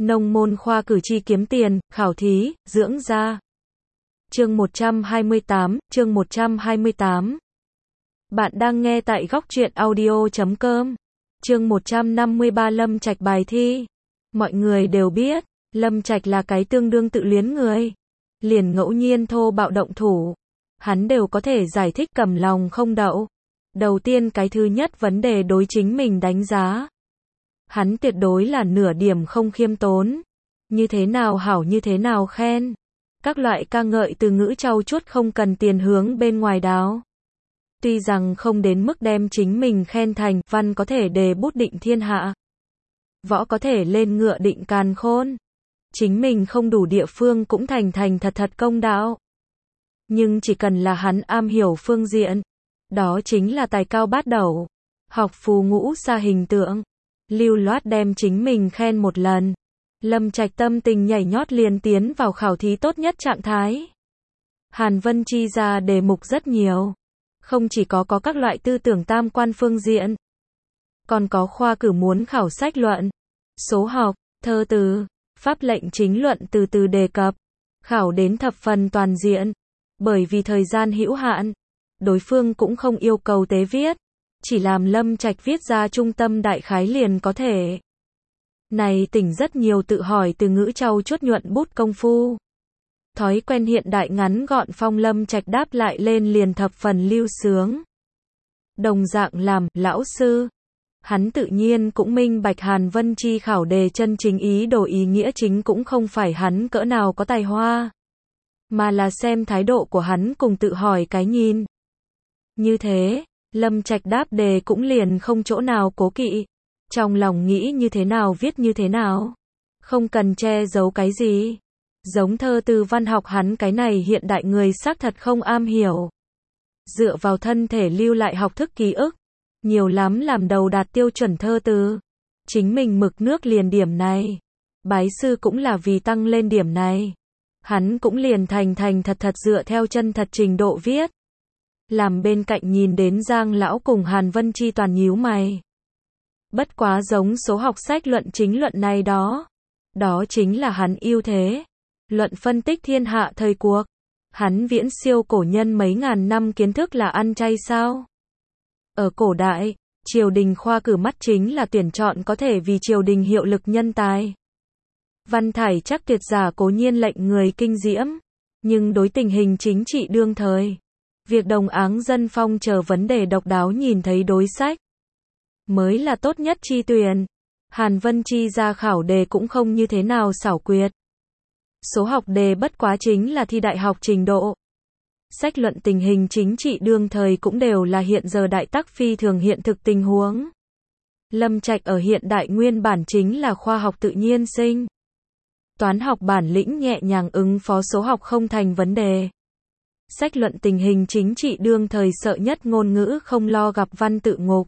Nông môn khoa cử tri kiếm tiền, khảo thí, dưỡng da. Chương 128, chương 128. Bạn đang nghe tại Góc Truyện Audio.com. Chương 153 Lâm Trạch bài thi. Mọi người đều biết, Lâm Trạch là cái tương đương tự luyến người. Liền ngẫu nhiên thô bạo động thủ, hắn đều có thể giải thích cầm lòng không đậu. Đầu tiên cái thứ nhất vấn đề đối chính mình đánh giá. Hắn tuyệt đối là nửa điểm không khiêm tốn. Như thế nào hảo như thế nào khen. Các loại ca ngợi từ ngữ trau chuốt không cần tiền hướng bên ngoài đáo. Tuy rằng không đến mức đem chính mình khen thành văn có thể đề bút định thiên hạ. Võ có thể lên ngựa định càn khôn. Chính mình không đủ địa phương cũng thành thật công đạo. Nhưng chỉ cần là hắn am hiểu phương diện. Đó chính là tài cao bát đẩu. Học phù ngũ xa hình tượng. Lưu loát đem chính mình khen một lần. Lâm Trạch tâm tình nhảy nhót liền tiến vào khảo thí tốt nhất trạng thái. Hàn Vân chi ra đề mục rất nhiều. Không chỉ có các loại tư tưởng tam quan phương diện. Còn có khoa cử muốn khảo sách luận, số học, thơ từ, pháp lệnh chính luận từ từ đề cập. Khảo đến thập phần toàn diện. Bởi vì thời gian hữu hạn, đối phương cũng không yêu cầu tế viết. Chỉ làm Lâm Trạch viết ra trung tâm đại khái liền có thể. Này tỉnh rất nhiều tự hỏi từ ngữ trau chuốt nhuận bút công phu. Thói quen hiện đại ngắn gọn phong Lâm Trạch đáp lại lên liền thập phần lưu sướng. Đồng dạng làm lão sư. Hắn tự nhiên cũng minh bạch Hàn Vân Chi khảo đề chân chính ý đồ ý nghĩa chính cũng không phải hắn cỡ nào có tài hoa. Mà là xem thái độ của hắn cùng tự hỏi cái nhìn. Như thế, Lâm Trạch đáp đề cũng liền không chỗ nào cố kỵ. Trong lòng nghĩ như thế nào viết như thế nào. Không cần che giấu cái gì. Giống thơ từ văn học hắn cái này hiện đại người xác thật không am hiểu. Dựa vào thân thể lưu lại học thức ký ức. Nhiều lắm làm đầu đạt tiêu chuẩn thơ từ. Chính mình mực nước liền điểm này. Bái sư cũng là vì tăng lên điểm này. Hắn cũng liền thành thật dựa theo chân thật trình độ viết. Làm bên cạnh nhìn đến Giang lão cùng Hàn Vân Chi toàn nhíu mày. Bất quá giống số học sách luận chính luận này đó. Đó chính là hắn ưu thế. Luận phân tích thiên hạ thời cuộc. Hắn viễn siêu cổ nhân mấy ngàn năm kiến thức là ăn chay sao? Ở cổ đại, triều đình khoa cử mắt chính là tuyển chọn có thể vì triều đình hiệu lực nhân tài. Văn thải chắc tuyệt giả cố nhiên lệnh người kinh diễm. Nhưng đối tình hình chính trị đương thời. Việc đồng áng dân phong chờ vấn đề độc đáo nhìn thấy đối sách. Mới là tốt nhất chi tuyển. Hàn Vân Chi ra khảo đề cũng không như thế nào xảo quyệt. Số học đề bất quá chính là thi đại học trình độ. Sách luận tình hình chính trị đương thời cũng đều là hiện giờ đại tắc phi thường hiện thực tình huống. Lâm Trạch ở hiện đại nguyên bản chính là khoa học tự nhiên sinh. Toán học bản lĩnh nhẹ nhàng ứng phó số học không thành vấn đề. Sách luận tình hình chính trị đương thời sợ nhất ngôn ngữ không lo gặp văn tự ngục.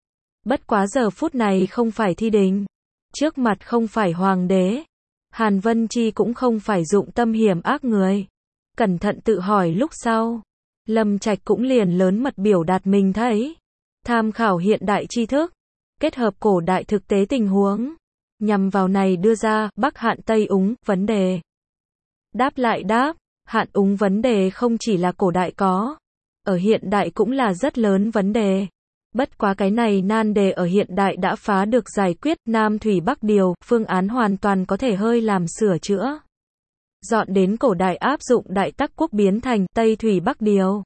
Bất quá giờ phút này không phải thi đình. Trước mặt không phải hoàng đế. Hàn Vân Chi cũng không phải dụng tâm hiểm ác người. Cẩn thận tự hỏi lúc sau. Lâm Trạch cũng liền lớn mật biểu đạt mình thấy. Tham khảo hiện đại tri thức. Kết hợp cổ đại thực tế tình huống. Nhằm vào này đưa ra Bắc Hạn Tây Úng vấn đề. Đáp lại đáp. Hạn Úng vấn đề không chỉ là cổ đại có. Ở hiện đại cũng là rất lớn vấn đề. Bất quá cái này nan đề ở hiện đại đã phá được giải quyết. Nam Thủy Bắc Điều, phương án hoàn toàn có thể hơi làm sửa chữa. Dọn đến cổ đại áp dụng đại tắc quốc biến thành Tây Thủy Bắc Điều.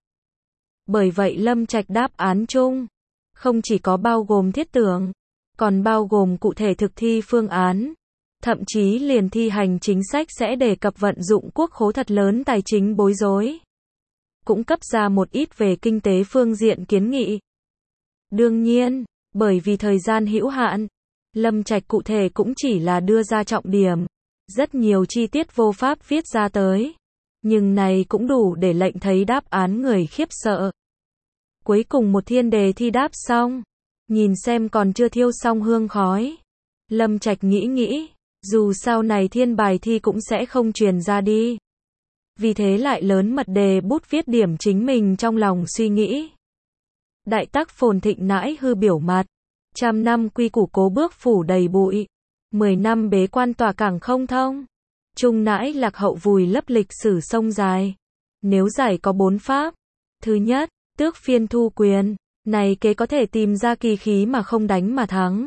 Bởi vậy Lâm Trạch đáp án chung. Không chỉ có bao gồm thiết tưởng. Còn bao gồm cụ thể thực thi phương án. Thậm chí liền thi hành chính sách sẽ đề cập vận dụng quốc khố thật lớn tài chính bối rối. Cũng cấp ra một ít về kinh tế phương diện kiến nghị. Đương nhiên, bởi vì thời gian hữu hạn, Lâm Trạch cụ thể cũng chỉ là đưa ra trọng điểm. Rất nhiều chi tiết vô pháp viết ra tới. Nhưng này cũng đủ để lệnh thấy đáp án người khiếp sợ. Cuối cùng một thiên đề thi đáp xong. Nhìn xem còn chưa thiêu xong hương khói. Lâm Trạch nghĩ. Dù sau này thiên bài thi cũng sẽ không truyền ra đi. Vì thế lại lớn mật đề bút viết điểm chính mình trong lòng suy nghĩ. Đại tắc phồn thịnh nãi hư biểu mặt. Trăm năm quy củ cố bước phủ đầy bụi. 10 năm bế quan tỏa cảng không thông. Trung nãi lạc hậu vùi lấp lịch sử sông dài. Nếu giải có 4 pháp. Thứ nhất, tước phiên thu quyền. Này kế có thể tìm ra kỳ khí mà không đánh mà thắng.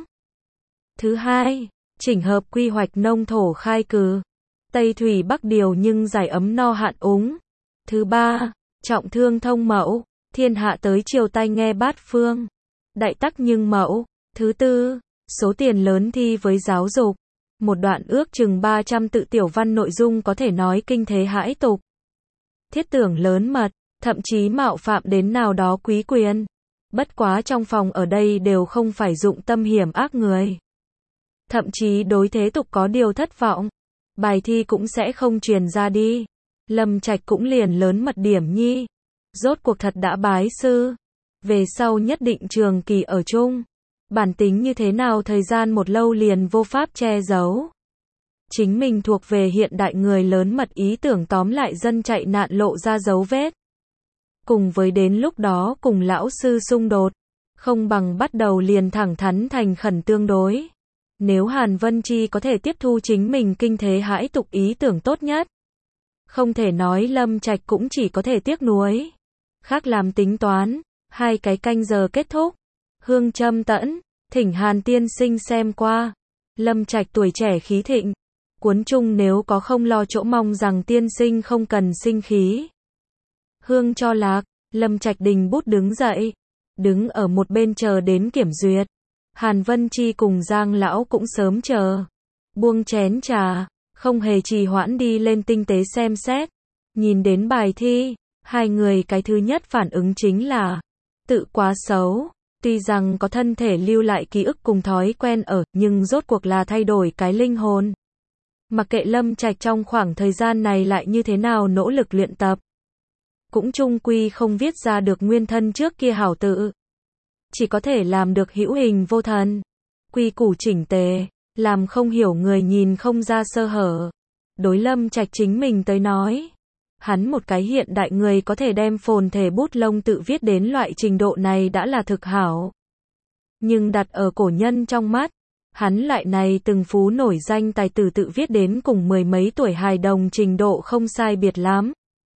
Thứ hai, chỉnh hợp quy hoạch nông thổ khai cừ. Tây thủy bắc điều nhưng giải ấm no hạn úng. Thứ ba, trọng thương thông mẫu. Thiên hạ tới chiều tai nghe bát phương. Đại tắc nhưng mẫu. Thứ tư, số tiền lớn thi với giáo dục. Một đoạn ước chừng 300 tự tiểu văn nội dung có thể nói kinh thế hãi tục. Thiết tưởng lớn mật, thậm chí mạo phạm đến nào đó quý quyền. Bất quá trong phòng ở đây đều không phải dụng tâm hiểm ác người. Thậm chí đối thế tục có điều thất vọng. Bài thi cũng sẽ không truyền ra đi. Lâm Trạch cũng liền lớn mật điểm nhi. Rốt cuộc thật đã bái sư. Về sau nhất định trường kỳ ở chung. Bản tính như thế nào thời gian một lâu liền vô pháp che giấu. Chính mình thuộc về hiện đại người lớn mật ý tưởng tóm lại dân chạy nạn lộ ra dấu vết. Cùng với đến lúc đó cùng lão sư xung đột. Không bằng bắt đầu liền thẳng thắn thành khẩn tương đối. Nếu Hàn Vân Chi có thể tiếp thu chính mình kinh thế hãi tục ý tưởng tốt nhất. Không thể nói Lâm Trạch cũng chỉ có thể tiếc nuối. Khác làm tính toán. 2 cái canh giờ kết thúc. Hương châm tẫn. Thỉnh Hàn tiên sinh xem qua. Lâm Trạch tuổi trẻ khí thịnh. Cuốn chung nếu có không lo chỗ mong rằng tiên sinh không cần sinh khí. Hương cho lạc. Lâm Trạch đình bút đứng dậy. Đứng ở một bên chờ đến kiểm duyệt. Hàn Vân Chi cùng Giang lão cũng sớm chờ. Buông chén trà. Không hề trì hoãn đi lên tinh tế xem xét. Nhìn đến bài thi. 2 người cái thứ nhất phản ứng chính là tự quá xấu. Tuy rằng có thân thể lưu lại ký ức cùng thói quen ở, nhưng rốt cuộc là thay đổi cái linh hồn. Mặc kệ Lâm Trạch trong khoảng thời gian này lại như thế nào nỗ lực luyện tập. Cũng chung quy không viết ra được nguyên thân trước kia hảo tự. Chỉ có thể làm được hữu hình vô thần. Quy củ chỉnh tề, làm không hiểu người nhìn không ra sơ hở. Đối Lâm Trạch chính mình tới nói. Hắn một cái hiện đại người có thể đem phồn thể bút lông tự viết đến loại trình độ này đã là thực hảo. Nhưng đặt ở cổ nhân trong mắt, hắn lại này từng phú nổi danh tài tử tự viết đến cùng 10 mấy tuổi hài đồng trình độ không sai biệt lắm.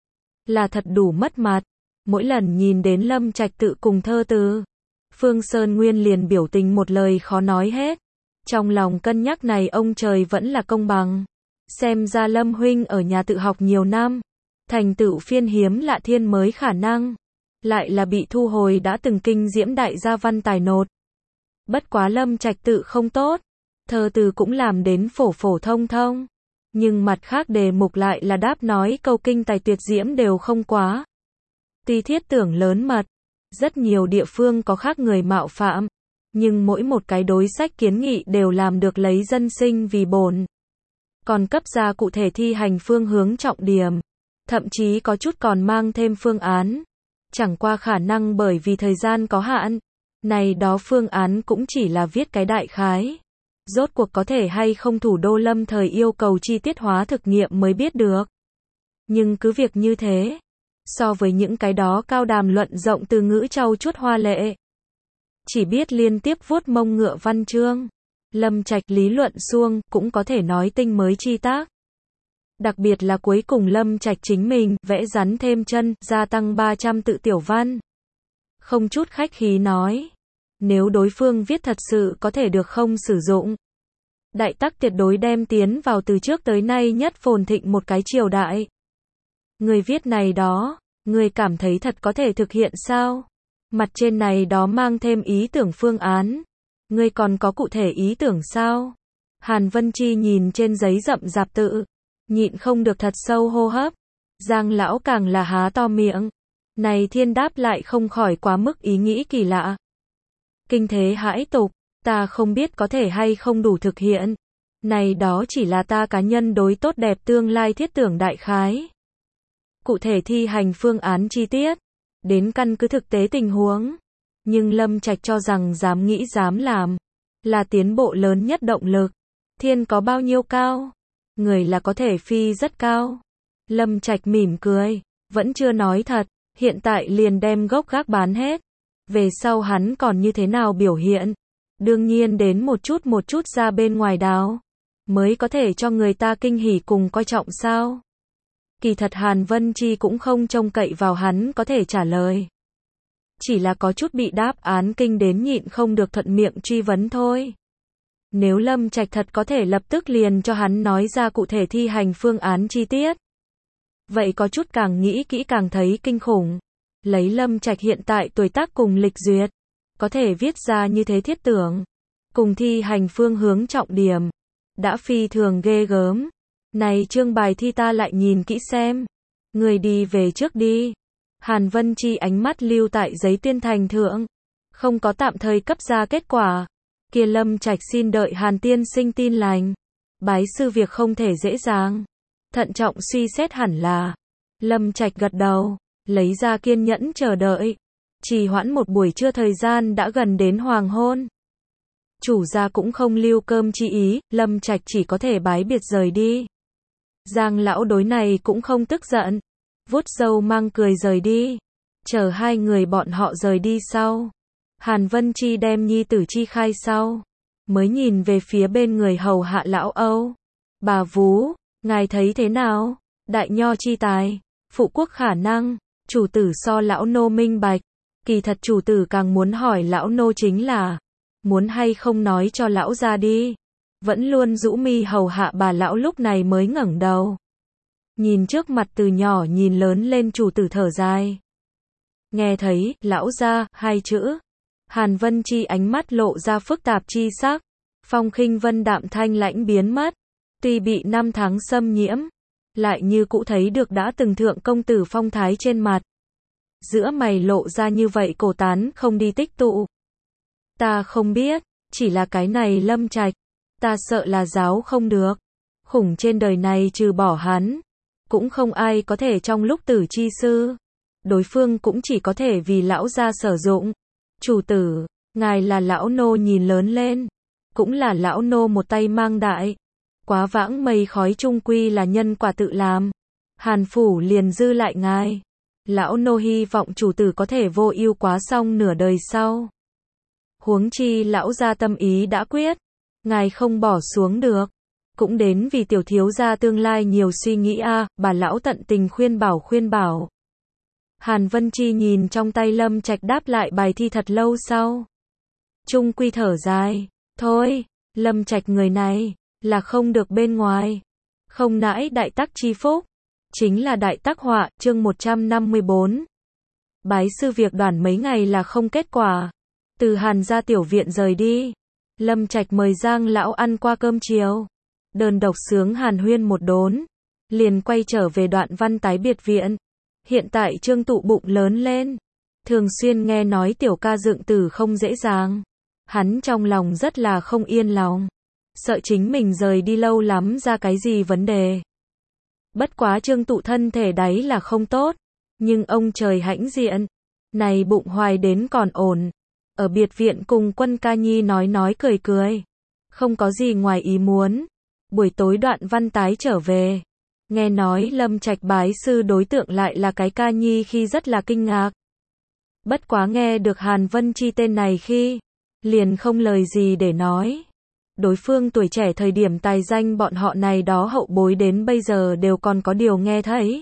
Là thật đủ mất mặt. Mỗi lần nhìn đến Lâm Trạch tự cùng thơ từ, Phương Sơn Nguyên liền biểu tình một lời khó nói hết. Trong lòng cân nhắc này ông trời vẫn là công bằng. Xem ra Lâm huynh ở nhà tự học nhiều năm. Thành tựu phiên hiếm lạ thiên mới khả năng. Lại là bị thu hồi đã từng kinh diễm đại gia văn tài nột. Bất quá Lâm Trạch tự không tốt. Thơ từ cũng làm đến phổ phổ thông thông. Nhưng mặt khác đề mục lại là đáp nói câu kinh tài tuyệt diễm đều không quá. Tuy thiết tưởng lớn mật. Rất nhiều địa phương có khác người mạo phạm. Nhưng mỗi một cái đối sách kiến nghị đều làm được lấy dân sinh vì bổn. Còn cấp ra cụ thể thi hành phương hướng trọng điểm. Thậm chí có chút còn mang thêm phương án. Chẳng qua khả năng bởi vì thời gian có hạn. Này đó phương án cũng chỉ là viết cái đại khái. Rốt cuộc có thể hay không thủ đô lâm thời yêu cầu chi tiết hóa thực nghiệm mới biết được. Nhưng cứ việc như thế. So với những cái đó cao đàm luận rộng từ ngữ trau chuốt hoa lệ. Chỉ biết liên tiếp vuốt mông ngựa văn chương. Lâm Trạch lý luận suông cũng có thể nói tinh mới chi tác. Đặc biệt là cuối cùng Lâm Trạch chính mình vẽ rắn thêm chân, gia tăng 300 tự tiểu văn. Không chút khách khí nói. Nếu đối phương viết thật sự có thể được không sử dụng. Đại tắc tuyệt đối đem tiến vào từ trước tới nay nhất phồn thịnh một cái triều đại. Người viết này đó, người cảm thấy thật có thể thực hiện sao? Mặt trên này đó mang thêm ý tưởng phương án. Người còn có cụ thể ý tưởng sao? Hàn Vân Chi nhìn trên giấy rậm rạp tự. Nhịn không được thật sâu hô hấp. Giang lão càng là há to miệng. Này thiên đáp lại không khỏi quá mức ý nghĩ kỳ lạ. Kinh thế hãi tục, ta không biết có thể hay không đủ thực hiện. Này đó chỉ là ta cá nhân đối tốt đẹp tương lai thiết tưởng đại khái. Cụ thể thi hành phương án chi tiết. Đến căn cứ thực tế tình huống. Nhưng Lâm Trạch cho rằng dám nghĩ dám làm. Là tiến bộ lớn nhất động lực. Thiên có bao nhiêu cao? Người là có thể phi rất cao. Lâm Trạch mỉm cười. Vẫn chưa nói thật. Hiện tại liền đem gốc gác bán hết. Về sau hắn còn như thế nào biểu hiện? Đương nhiên đến một chút ra bên ngoài đào, mới có thể cho người ta kinh hỉ cùng coi trọng sao. Kỳ thật Hàn Vân Chi cũng không trông cậy vào hắn có thể trả lời. Chỉ là có chút bị đáp án kinh đến nhịn không được thuận miệng truy vấn thôi. Nếu Lâm Trạch thật có thể lập tức liền cho hắn nói ra cụ thể thi hành phương án chi tiết. Vậy có chút càng nghĩ kỹ càng thấy kinh khủng. Lấy Lâm Trạch hiện tại tuổi tác cùng lịch duyệt, có thể viết ra như thế thiết tưởng, cùng thi hành phương hướng trọng điểm, đã phi thường ghê gớm. Này chương bài thi ta lại nhìn kỹ xem. Người đi về trước đi. Hàn Vân Chi ánh mắt lưu tại giấy tuyên thành thượng, không có tạm thời cấp ra kết quả. Kia Lâm Trạch xin đợi Hàn tiên sinh tin lành. Bái sư việc không thể dễ dàng. Thận trọng suy xét hẳn là. Lâm Trạch gật đầu, lấy ra kiên nhẫn chờ đợi. Trì hoãn một buổi trưa thời gian đã gần đến hoàng hôn. Chủ gia cũng không lưu cơm chi ý, Lâm Trạch chỉ có thể bái biệt rời đi. Giang lão đối này cũng không tức giận, vuốt râu mang cười rời đi. Chờ hai người bọn họ rời đi sau, Hàn Vân Chi đem nhi tử chi khai sau, mới nhìn về phía bên người hầu hạ lão Âu. Bà vú, ngài thấy thế nào? Đại nho chi tài, phụ quốc khả năng, chủ tử so lão nô minh bạch. Kỳ thật chủ tử càng muốn hỏi lão nô chính là, muốn hay không nói cho lão ra đi. Vẫn luôn rũ mi hầu hạ bà lão lúc này mới ngẩng đầu. Nhìn trước mặt từ nhỏ nhìn lớn lên chủ tử thở dài. Nghe thấy, lão ra, hai chữ. Hàn Vân Chi ánh mắt lộ ra phức tạp chi sắc. Phong khinh vân đạm thanh lãnh biến mất. Tuy bị năm tháng xâm nhiễm, lại như cũ thấy được đã từng thượng công tử phong thái trên mặt. Giữa mày lộ ra như vậy cổ tán không đi tích tụ. Ta không biết, chỉ là cái này Lâm Trạch, ta sợ là giáo không được. Khủng trên đời này trừ bỏ hắn, cũng không ai có thể trong lúc tử chi sư. Đối phương cũng chỉ có thể vì lão gia sử dụng. Chủ tử, ngài là lão nô nhìn lớn lên, cũng là lão nô một tay mang đại. Quá vãng mây khói chung quy là nhân quả tự làm. Hàn phủ liền dư lại ngài. Lão nô hy vọng chủ tử có thể vô ưu quá xong nửa đời sau. Huống chi lão gia tâm ý đã quyết, ngài không bỏ xuống được. Cũng đến vì tiểu thiếu gia tương lai nhiều suy nghĩ a, bà lão tận tình khuyên bảo. Hàn Vân Chi nhìn trong tay Lâm Trạch đáp lại bài thi thật lâu sau. Trung quy thở dài, thôi, Lâm Trạch người này, là không được bên ngoài. Không nãi đại tắc chi phúc, chính là đại tắc họa, chương 154. Bái sư việc đoàn mấy ngày là không kết quả. Từ Hàn gia tiểu viện rời đi, Lâm Trạch mời Giang lão ăn qua cơm chiều. Đơn độc sướng hàn huyên một đốn, liền quay trở về Đoạn Văn tái biệt viện. Hiện tại Trương Tụ bụng lớn lên, thường xuyên nghe nói tiểu ca dựng tử không dễ dàng. Hắn trong lòng rất là không yên lòng, sợ chính mình rời đi lâu lắm ra cái gì vấn đề. Bất quá Trương Tụ thân thể đấy là không tốt, nhưng ông trời hãnh diện, này bụng hoài đến còn ổn. Ở biệt viện cùng Quân Ca Nhi nói cười, không có gì ngoài ý muốn. Buổi tối Đoạn Văn tái trở về, nghe nói Lâm Trạch bái sư đối tượng lại là cái Ca Nhi khi rất là kinh ngạc. Bất quá nghe được Hàn Vân Chi tên này khi, liền không lời gì để nói. Đối phương tuổi trẻ thời điểm tài danh bọn họ này đó hậu bối đến bây giờ đều còn có điều nghe thấy.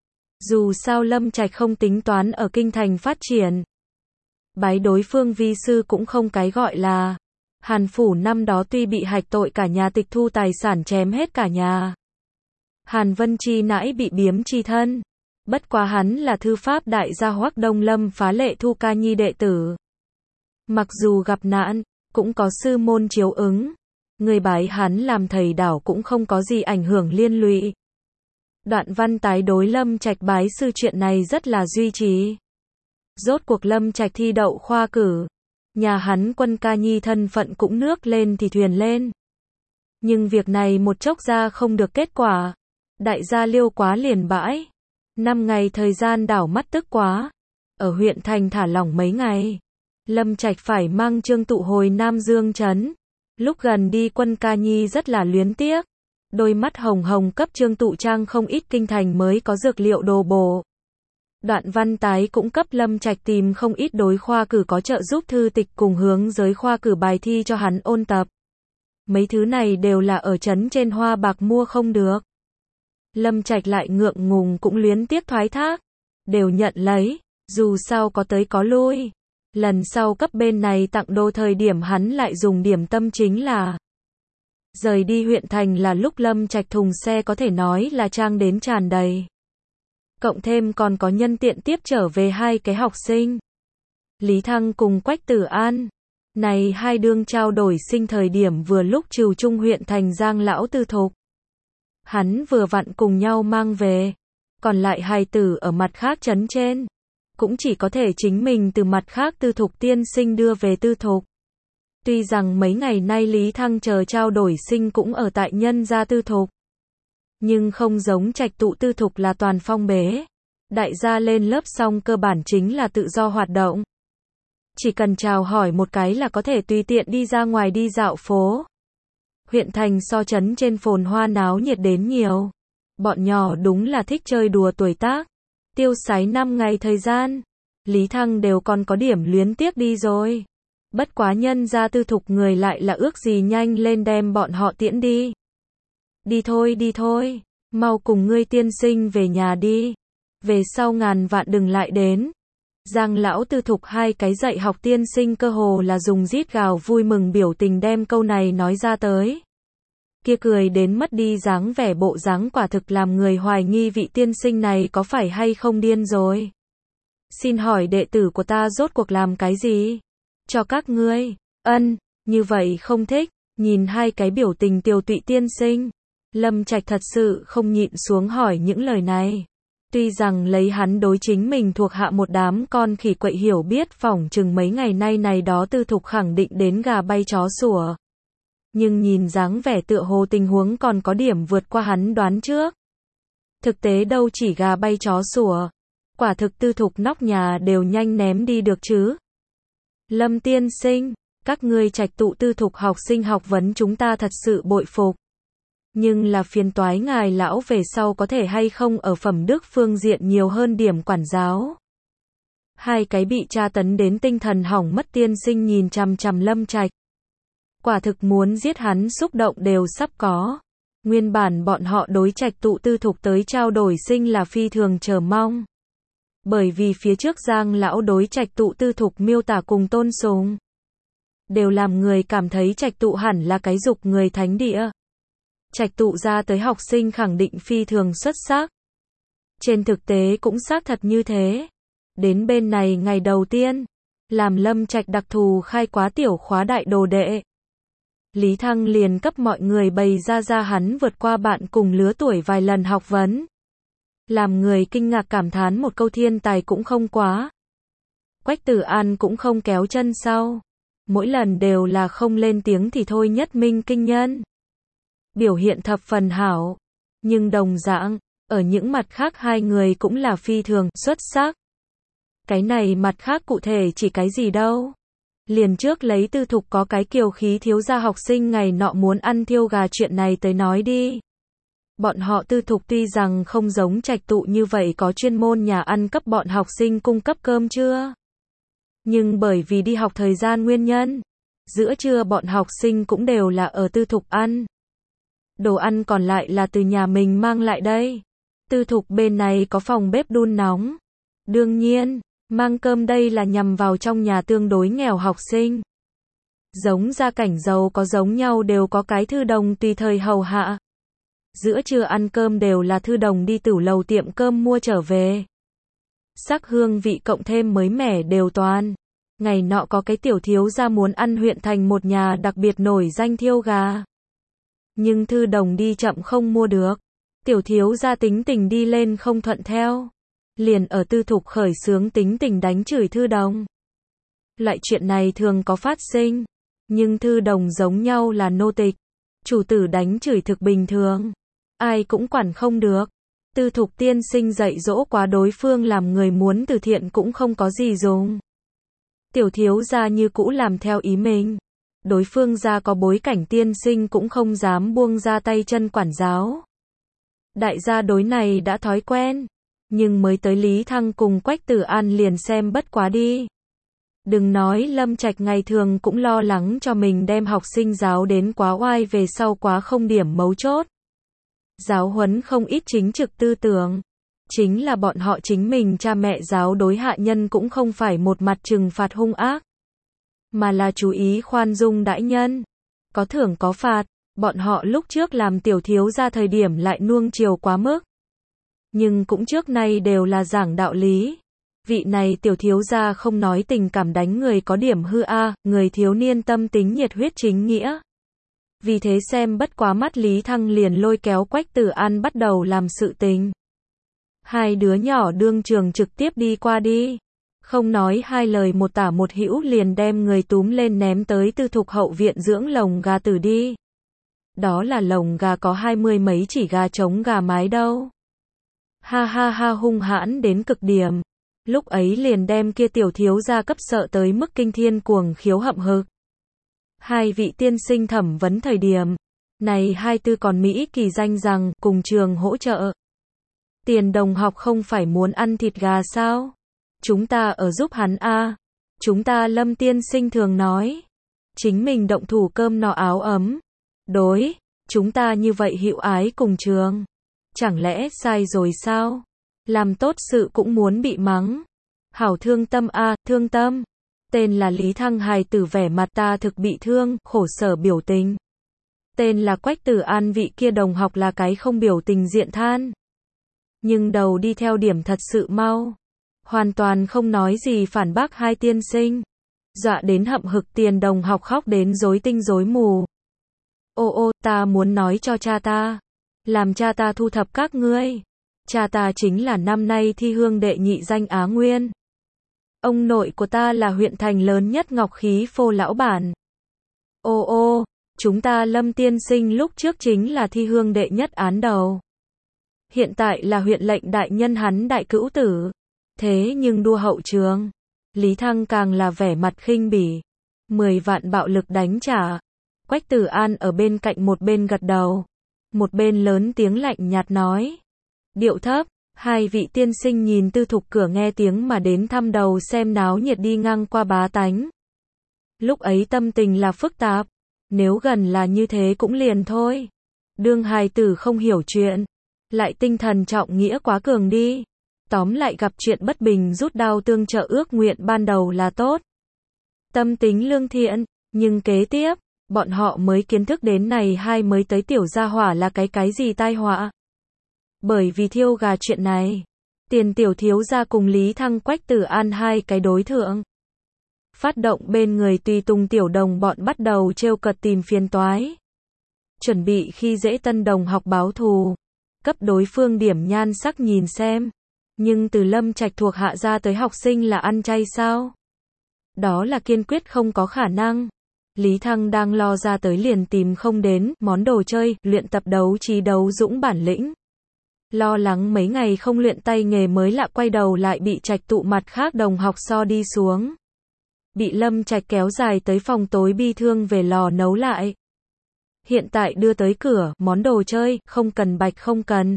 Dù sao Lâm Trạch không tính toán ở kinh thành phát triển, bái đối phương vi sư cũng không cái gọi là. Hàn phủ năm đó tuy bị hạch tội cả nhà tịch thu tài sản chém hết cả nhà. Hàn Vân Chi nãi bị biếm chi thân. Bất quá hắn là thư pháp đại gia Hoắc Đông Lâm phá lệ thu Ca Nhi đệ tử. Mặc dù gặp nạn, cũng có sư môn chiếu ứng. Người bái hắn làm thầy đảo cũng không có gì ảnh hưởng liên lụy. Đoạn Văn tái đối Lâm Trạch bái sư chuyện này rất là duy trì. Rốt cuộc Lâm Trạch thi đậu khoa cử, nhà hắn Quân Ca Nhi thân phận cũng nước lên thì thuyền lên. Nhưng việc này một chốc ra không được kết quả. Đại gia liêu quá liền bãi. 5 ngày thời gian đảo mắt tức quá. Ở huyện thành thả lỏng mấy ngày. Lâm Trạch phải mang Trương Tụ hồi Nam Dương trấn. Lúc gần đi Quân Ca Nhi rất là luyến tiếc. Đôi mắt hồng hồng cấp Trương Tụ trang không ít kinh thành mới có dược liệu đồ bổ. Đoạn văn tái cũng cấp Lâm Trạch tìm không ít đối khoa cử có trợ giúp thư tịch cùng hướng giới khoa cử bài thi cho hắn ôn tập. Mấy thứ này đều là ở trấn trên Hoa Bạc mua không được. Lâm Trạch lại ngượng ngùng cũng luyến tiếc thoái thác. Đều nhận lấy, dù sao có tới có lui. Lần sau cấp bên này tặng đồ thời điểm hắn lại dùng điểm tâm chính là rời đi huyện thành là lúc Lâm Trạch thùng xe có thể nói là trang đến tràn đầy. Cộng thêm còn có nhân tiện tiếp trở về hai cái học sinh. Lý Thăng cùng Quách Tử An. Này hai đương trao đổi sinh thời điểm vừa lúc Trừu Trung huyện thành Giang lão tư thục. Hắn vừa vặn cùng nhau mang về. Còn lại hài tử ở mặt khác trấn trên. Cũng chỉ có thể chính mình từ mặt khác tư thục tiên sinh đưa về tư thục. Tuy rằng mấy ngày nay Lý Thăng chờ trao đổi sinh cũng ở tại nhân gia tư thục. Nhưng không giống Trạch Tụ tư thục là toàn phong bế. Đại gia lên lớp xong cơ bản chính là tự do hoạt động. Chỉ cần chào hỏi một cái là có thể tùy tiện đi ra ngoài đi dạo phố. Huyện thành so trấn trên phồn hoa náo nhiệt đến nhiều. Bọn nhỏ đúng là thích chơi đùa tuổi tác. Tiêu sái 5 ngày thời gian. Lý Thăng đều còn có điểm luyến tiếc đi rồi. Bất quá nhân gia tư thục người lại là ước gì nhanh lên đem bọn họ tiễn đi. Đi thôi, mau cùng ngươi tiên sinh về nhà đi. Về sau ngàn vạn đừng lại đến. Giang lão tư thục hai cái dạy học tiên sinh cơ hồ là dùng rít gào vui mừng biểu tình đem câu này nói ra tới. Kia cười đến mất đi dáng vẻ bộ dáng quả thực làm người hoài nghi vị tiên sinh này có phải hay không điên rồi. Xin hỏi đệ tử của ta rốt cuộc làm cái gì? Cho các ngươi, như vậy không thích, nhìn hai cái biểu tình tiều tụy tiên sinh. Lâm Trạch thật sự không nhịn xuống hỏi những lời này. Tuy rằng lấy hắn đối chính mình thuộc hạ một đám con khỉ quậy hiểu biết phỏng chừng mấy ngày nay này đó tư thục khẳng định đến gà bay chó sủa. Nhưng nhìn dáng vẻ tựa hồ tình huống còn có điểm vượt qua hắn đoán trước. Thực tế đâu chỉ gà bay chó sủa. Quả thực tư thục nóc nhà đều nhanh ném đi được chứ. Lâm tiên sinh, các ngươi Trạch Tụ tư thục học sinh học vấn chúng ta thật sự bội phục. Nhưng là phiền toái ngài lão về sau có thể hay không ở phẩm đức phương diện nhiều hơn điểm quản giáo. Hai cái bị tra tấn đến tinh thần hỏng mất tiên sinh nhìn chằm chằm Lâm Trạch. Quả thực muốn giết hắn xúc động đều sắp có. Nguyên bản bọn họ đối Trạch Tụ tư thục tới trao đổi sinh là phi thường chờ mong. Bởi vì phía trước Giang lão đối Trạch Tụ tư thục miêu tả cùng tôn sùng. Đều làm người cảm thấy Trạch Tụ hẳn là cái dục người thánh địa. Trạch Tụ ra tới học sinh khẳng định phi thường xuất sắc. Trên thực tế cũng xác thật như thế. Đến bên này ngày đầu tiên, làm Lâm Trạch đặc thù khai quá tiểu khóa đại đồ đệ. Lý Thăng liền cấp mọi người bày ra hắn vượt qua bạn cùng lứa tuổi vài lần học vấn. Làm người kinh ngạc cảm thán một câu thiên tài cũng không quá. Quách Tử An cũng không kéo chân sau. Mỗi lần đều là không lên tiếng thì thôi nhất minh kinh nhân. Biểu hiện thập phần hảo. Nhưng đồng dạng, ở những mặt khác hai người cũng là phi thường xuất sắc. Cái này mặt khác cụ thể chỉ cái gì đâu. Liền trước lấy tư thục có cái kiều khí thiếu gia học sinh ngày nọ muốn ăn thiêu gà chuyện này tới nói đi. Bọn họ tư thục tuy rằng không giống Trạch Tụ như vậy có chuyên môn nhà ăn cấp bọn học sinh cung cấp cơm trưa. Nhưng bởi vì đi học thời gian nguyên nhân, giữa trưa bọn học sinh cũng đều là ở tư thục ăn. Đồ ăn còn lại là từ nhà mình mang lại đây. Tư thục bên này có phòng bếp đun nóng. Đương nhiên, mang cơm đây là nhằm vào trong nhà tương đối nghèo học sinh. Giống gia cảnh giàu có giống nhau đều có cái thư đồng tùy thời hầu hạ. Giữa trưa ăn cơm đều là thư đồng đi tửu lầu tiệm cơm mua trở về. Sắc hương vị cộng thêm mới mẻ đều toàn. Ngày nọ có cái tiểu thiếu gia muốn ăn huyện thành một nhà đặc biệt nổi danh thiêu gà. Nhưng thư đồng đi chậm không mua được. Tiểu thiếu gia tính tình đi lên không thuận theo. Liền ở tư thục khởi xướng tính tình đánh chửi thư đồng. Loại chuyện này thường có phát sinh. Nhưng thư đồng giống nhau là nô tịch. Chủ tử đánh chửi thực bình thường. Ai cũng quản không được. Tư thục tiên sinh dạy dỗ quá đối phương làm người muốn từ thiện cũng không có gì dùng. Tiểu thiếu gia như cũ làm theo ý mình. Đối phương gia có bối cảnh tiên sinh cũng không dám buông ra tay chân quản giáo. Đại gia đối này đã thói quen. Nhưng mới tới Lý Thăng cùng Quách Tử An liền xem bất quá đi. Đừng nói Lâm Trạch ngày thường cũng lo lắng cho mình đem học sinh giáo đến quá oai về sau quá không điểm mấu chốt. Giáo huấn không ít chính trực tư tưởng. Chính là bọn họ chính mình cha mẹ giáo đối hạ nhân cũng không phải một mặt trừng phạt hung ác. Mà là chú ý khoan dung đãi nhân. Có thưởng có phạt. Bọn họ lúc trước làm tiểu thiếu gia thời điểm lại nuông chiều quá mức. Nhưng cũng trước nay đều là giảng đạo lý. Vị này tiểu thiếu gia không nói tình cảm đánh người có điểm hư a, người thiếu niên tâm tính nhiệt huyết chính nghĩa. Vì thế xem bất quá mắt Lý Thăng liền lôi kéo Quách Tử An bắt đầu làm sự tình. Hai đứa nhỏ đương trường trực tiếp đi qua đi. Không nói hai lời một tả một hữu liền đem người túm lên ném tới Tư Thục hậu viện dưỡng lồng gà tử đi. Đó là lồng gà có 20 mấy chỉ gà trống gà mái đâu. Ha ha ha, hung hãn đến cực điểm. Lúc ấy liền đem kia tiểu thiếu gia cấp sợ tới mức kinh thiên cuồng khiếu hậm hực. Hai vị tiên sinh thẩm vấn thời điểm. Này hai tư còn Mỹ kỳ danh rằng cùng trường hỗ trợ. Tiền đồng học không phải muốn ăn thịt gà sao? Chúng ta ở giúp hắn a. Chúng ta Lâm tiên sinh thường nói. Chính mình động thủ cơm no áo ấm. Đối, chúng ta như vậy hữu ái cùng trường. Chẳng lẽ sai rồi sao? Làm tốt sự cũng muốn bị mắng. Hảo thương tâm a, thương tâm. Tên là Lý Thăng hài tử vẻ mặt ta thực bị thương, khổ sở biểu tình. Tên là Quách Tử An vị kia đồng học là cái không biểu tình diện than. Nhưng đầu đi theo điểm thật sự mau. Hoàn toàn không nói gì phản bác hai tiên sinh. Dọa đến hậm hực tiền đồng học khóc đến rối tinh rối mù. Ô ô, ta muốn nói cho cha ta. Làm cha ta thu thập các ngươi. Cha ta chính là năm nay thi hương đệ nhị danh Á Nguyên. Ông nội của ta là huyện thành lớn nhất Ngọc Khí Phô lão bản. Ô ô, chúng ta Lâm tiên sinh lúc trước chính là thi hương đệ nhất án đầu. Hiện tại là huyện lệnh đại nhân hắn đại cữu tử. Thế nhưng đua hậu trường. Lý Thăng càng là vẻ mặt khinh bỉ. 10 vạn bạo lực đánh trả. Quách Tử An ở bên cạnh một bên gật đầu. Một bên lớn tiếng lạnh nhạt nói. Điệu thấp, hai vị tiên sinh nhìn Tư Thục cửa nghe tiếng mà đến thăm đầu xem náo nhiệt đi ngang qua bá tánh. Lúc ấy tâm tình là phức tạp. Nếu gần là như thế cũng liền thôi. Đương hài tử không hiểu chuyện. Lại tinh thần trọng nghĩa quá cường đi. Tóm lại gặp chuyện bất bình rút đao tương trợ ước nguyện ban đầu là tốt. Tâm tính lương thiện, nhưng kế tiếp, bọn họ mới kiến thức đến này hai mới tới tiểu gia hỏa là cái gì tai họa. Bởi vì thiêu gà chuyện này, tiền tiểu thiếu gia cùng Lý Thăng Quách Tử An hai cái đối thượng. Phát động bên người tùy tùng tiểu đồng bọn bắt đầu trêu cợt tìm phiền toái. Chuẩn bị khi dễ tân đồng học báo thù. Cấp đối phương điểm nhan sắc nhìn xem. Nhưng từ Lâm Trạch thuộc hạ ra tới học sinh là ăn chay sao? Đó là kiên quyết không có khả năng. Lý Thăng đang lo ra tới liền tìm không đến món đồ chơi, luyện tập đấu trí đấu dũng bản lĩnh. Lo lắng mấy ngày không luyện tay nghề mới lạ quay đầu lại bị Trạch tụ mặt khác đồng học so đi xuống. Bị Lâm Trạch kéo dài tới phòng tối bi thương về lò nấu lại. Hiện tại đưa tới cửa, món đồ chơi, không cần bạch không cần.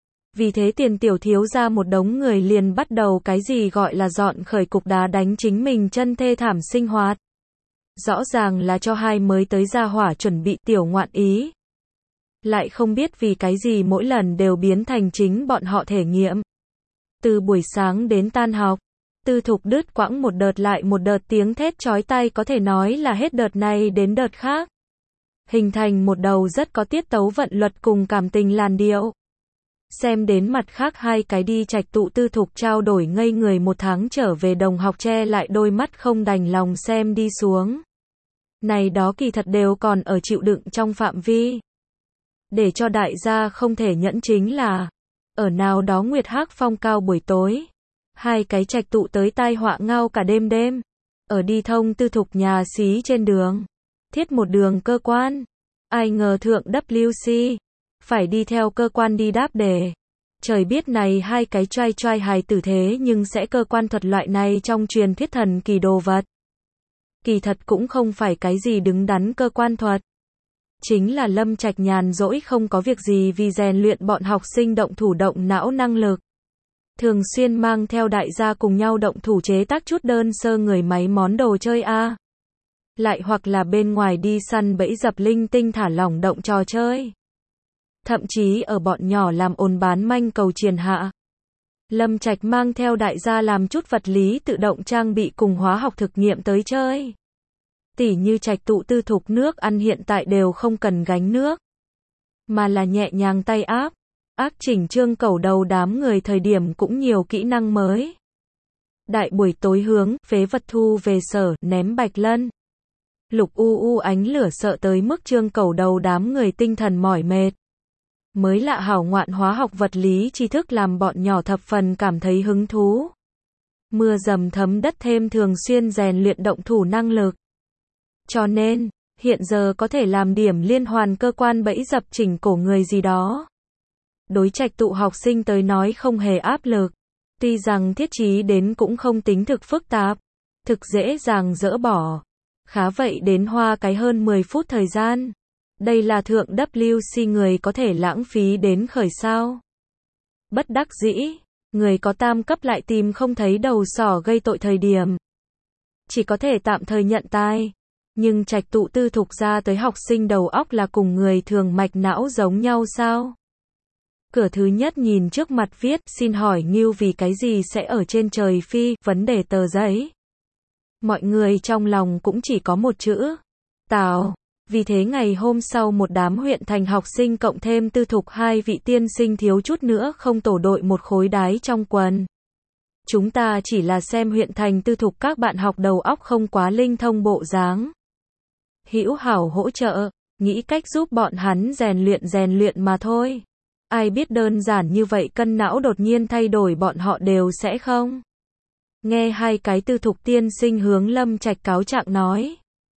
Vì thế tiền tiểu thiếu ra một đống người liền bắt đầu cái gì gọi là dọn khởi cục đá đánh chính mình chân thê thảm sinh hoạt. Rõ ràng là cho hai mới tới gia hỏa chuẩn bị tiểu ngoạn ý. Lại không biết vì cái gì mỗi lần đều biến thành chính bọn họ thể nghiệm. Từ buổi sáng đến tan học, Tư Thục đứt quãng một đợt lại một đợt tiếng thét chói tai có thể nói là hết đợt này đến đợt khác. Hình thành một đầu rất có tiết tấu vận luật cùng cảm tình làn điệu. Xem đến mặt khác hai cái đi Trạch tụ Tư Thục trao đổi ngây người một tháng trở về đồng học che lại đôi mắt không đành lòng xem đi xuống. Này đó kỳ thật đều còn ở chịu đựng trong phạm vi. Để cho đại gia không thể nhẫn chính là, ở nào đó nguyệt hắc phong cao buổi tối, hai cái Trạch tụ tới tai họa ngao cả đêm đêm, ở đi thông Tư Thục nhà xí trên đường, thiết một đường cơ quan, ai ngờ thượng WC, phải đi theo cơ quan đi đáp đề. Trời biết này hai cái trai trai hài tử thế nhưng sẽ cơ quan thuật loại này trong truyền thuyết thần kỳ đồ vật. Kỳ thật cũng không phải cái gì đứng đắn cơ quan thuật. Chính là Lâm Trạch nhàn rỗi không có việc gì vì rèn luyện bọn học sinh động thủ động não năng lực. thường xuyên mang theo đại gia cùng nhau động thủ chế tác chút đơn sơ người máy món đồ chơi a. Lại hoặc là bên ngoài đi săn bẫy dập linh tinh thả lỏng động trò chơi. Thậm chí ở bọn nhỏ làm ồn bán manh cầu triền hạ. Lâm Trạch mang theo đại gia làm chút vật lý tự động trang bị cùng hóa học thực nghiệm tới chơi. Tỉ như Trạch tụ tư thục nước ăn hiện tại đều không cần gánh nước, mà là nhẹ nhàng tay áp. Ác chỉnh trương cẩu đầu đám người thời điểm cũng nhiều kỹ năng mới. Đại buổi tối hướng, phế vật thu về sở, ném bạch lân. Lục u ánh lửa sợ tới mức trương cẩu đầu đám người tinh thần mỏi mệt. Mới lạ hảo ngoạn hóa học vật lý tri thức làm bọn nhỏ thập phần cảm thấy hứng thú. Mưa dầm thấm đất thêm thường xuyên rèn luyện động thủ năng lực. Cho nên, hiện giờ có thể làm điểm liên hoàn cơ quan bẫy dập chỉnh cổ người gì đó. Đối Trạch tụ học sinh tới nói không hề áp lực. Tuy rằng thiết trí đến cũng không tính thực phức tạp, thực dễ dàng dỡ bỏ. Khá vậy đến hoa cái hơn 10 phút thời gian. Đây là thượng WC người có thể lãng phí đến khởi sao. Bất đắc dĩ, người có tam cấp lại tìm không thấy đầu sỏ gây tội thời điểm. Chỉ có thể tạm thời nhận tai. Nhưng Trạch tụ tư thục ra tới học sinh đầu óc là cùng người thường mạch não giống nhau sao? Cửa thứ nhất nhìn trước mặt viết, xin hỏi Ngưu vì cái gì sẽ ở trên trời phi, vấn đề tờ giấy. Mọi người trong lòng cũng chỉ có một chữ, tào. Vì thế ngày hôm sau một đám huyện thành học sinh cộng thêm tư thục hai vị tiên sinh thiếu chút nữa không tổ đội một khối đái trong quần. Chúng ta chỉ là xem huyện thành tư thục các bạn học đầu óc không quá linh thông bộ dáng. Hữu hảo hỗ trợ, nghĩ cách giúp bọn hắn rèn luyện mà thôi. Ai biết đơn giản như vậy cân não đột nhiên thay đổi bọn họ đều sẽ không. Nghe hai cái tư thục tiên sinh hướng Lâm Trạch cáo trạng nói.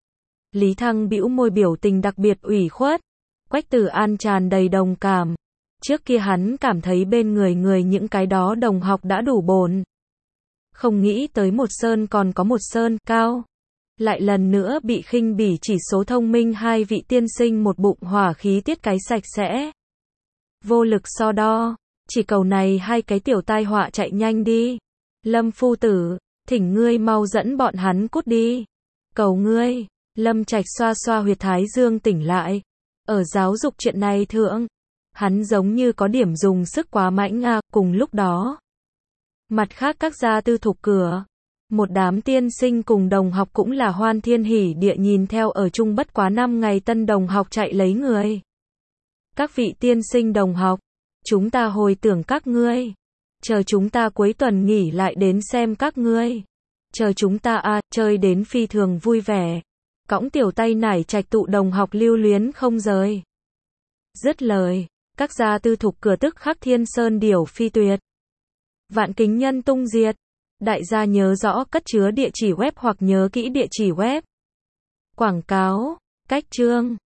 Lý Thăng bĩu môi biểu tình đặc biệt ủy khuất. Quách Tử An tràn đầy đồng cảm. Trước kia hắn cảm thấy bên người những cái đó đồng học đã đủ bổn. Không nghĩ tới một sơn còn có một sơn cao. Lại lần nữa bị khinh bỉ chỉ số thông minh hai vị tiên sinh một bụng hỏa khí tiết cái sạch sẽ. Vô lực so đo, chỉ cầu này hai cái tiểu tai họa chạy nhanh đi. Lâm phu tử, thỉnh ngươi mau dẫn bọn hắn cút đi. Cầu ngươi. Lâm Trạch xoa xoa huyệt thái dương tỉnh lại. Ở giáo dục chuyện này thượng, hắn giống như có điểm dùng sức quá mạnh à, cùng lúc đó. Mặt khác các gia tư thục cửa, một đám tiên sinh cùng đồng học cũng là hoan thiên hỉ địa nhìn theo ở chung bất quá 5 ngày tân đồng học chạy lấy người. Các vị tiên sinh đồng học, chúng ta hồi tưởng các ngươi. Chờ chúng ta cuối tuần nghỉ lại đến xem các ngươi. Chờ chúng ta chơi đến phi thường vui vẻ. Cõng tiểu tay nải Trạch tụ đồng học lưu luyến không rời. Dứt lời, các gia tư thục cửa tức khắc thiên sơn điểu phi tuyệt. Vạn kính nhân tung diệt. Đại gia nhớ rõ cất chứa địa chỉ web hoặc nhớ kỹ địa chỉ web. Quảng cáo, cách chương.